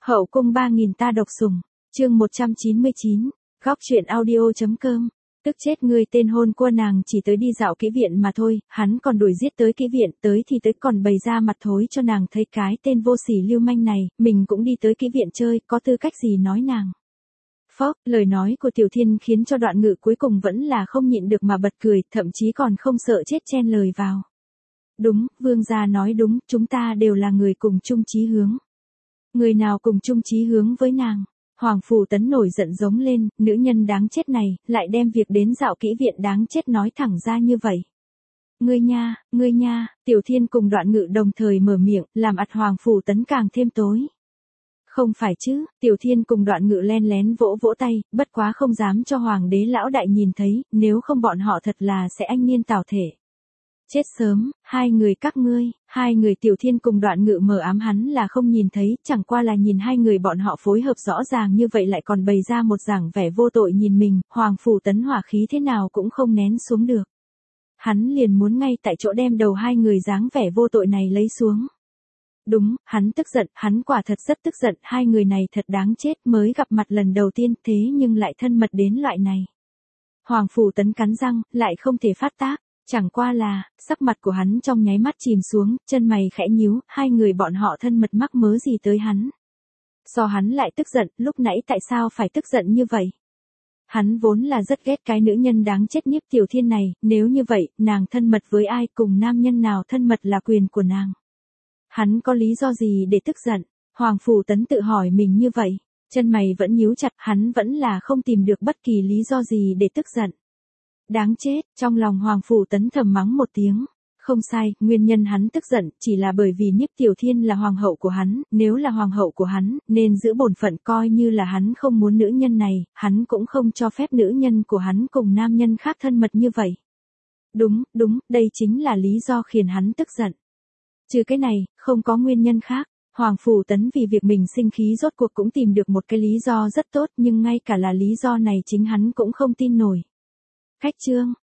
Hậu cung 3000 ta độc sủng, chương 199, góc truyện audio.com. Tức chết người, tên hôn cua nàng chỉ tới đi dạo kỹ viện mà thôi, hắn còn đuổi giết tới kỹ viện, tới thì tới còn bày ra mặt thối cho nàng thấy cái tên vô sỉ lưu manh này, mình cũng đi tới kỹ viện chơi, có tư cách gì nói nàng. Phốc, lời nói của Tiểu Thiên khiến cho Đoạn Ngự cuối cùng vẫn là không nhịn được mà bật cười, thậm chí còn không sợ chết chen lời vào. Đúng, vương gia nói đúng, chúng ta đều là người cùng chung chí hướng. Người nào cùng chung chí hướng với nàng? Hoàng Phủ Tấn nổi giận giống lên, nữ nhân đáng chết này, lại đem việc đến dạo kỹ viện đáng chết nói thẳng ra như vậy. Ngươi nha, Tiểu Thiên cùng Đoạn Ngự đồng thời mở miệng, làm ặt Hoàng Phủ Tấn càng thêm tối. Không phải chứ, Tiểu Thiên cùng Đoạn Ngự len lén vỗ vỗ tay, bất quá không dám cho Hoàng đế lão đại nhìn thấy, nếu không bọn họ thật là sẽ anh niên tảo thể. Chết sớm, hai người Tiểu Thiên cùng Đoạn Ngự mờ ám hắn là không nhìn thấy, chẳng qua là nhìn hai người bọn họ phối hợp rõ ràng như vậy lại còn bày ra một dáng vẻ vô tội nhìn mình, Hoàng Phủ Tấn hỏa khí thế nào cũng không nén xuống được. Hắn liền muốn ngay tại chỗ đem đầu hai người dáng vẻ vô tội này lấy xuống. Đúng, hắn tức giận, hắn quả thật rất tức giận, hai người này thật đáng chết, mới gặp mặt lần đầu tiên thế nhưng lại thân mật đến loại này. Hoàng Phủ Tấn cắn răng, lại không thể phát tác. Chẳng qua là, sắc mặt của hắn trong nháy mắt chìm xuống, chân mày khẽ nhíu, hai người bọn họ thân mật mắc mớ gì tới hắn. Do hắn lại tức giận, lúc nãy tại sao phải tức giận như vậy? Hắn vốn là rất ghét cái nữ nhân đáng chết Nhiếp Tiểu Thiên này, nếu như vậy, nàng thân mật với ai cùng nam nhân nào thân mật là quyền của nàng. Hắn có lý do gì để tức giận? Hoàng Phủ Tấn tự hỏi mình như vậy, chân mày vẫn nhíu chặt, hắn vẫn là không tìm được bất kỳ lý do gì để tức giận. Đáng chết, trong lòng Hoàng Phủ Tấn thầm mắng một tiếng. Không sai, nguyên nhân hắn tức giận chỉ là bởi vì Nhiếp Tiểu Thiên là hoàng hậu của hắn, nếu là hoàng hậu của hắn, nên giữ bổn phận coi như là hắn không muốn nữ nhân này, hắn cũng không cho phép nữ nhân của hắn cùng nam nhân khác thân mật như vậy. Đúng, đây chính là lý do khiến hắn tức giận. Trừ cái này, không có nguyên nhân khác. Hoàng Phủ Tấn vì việc mình sinh khí rốt cuộc cũng tìm được một cái lý do rất tốt nhưng ngay cả là lý do này chính hắn cũng không tin nổi. Khách chương,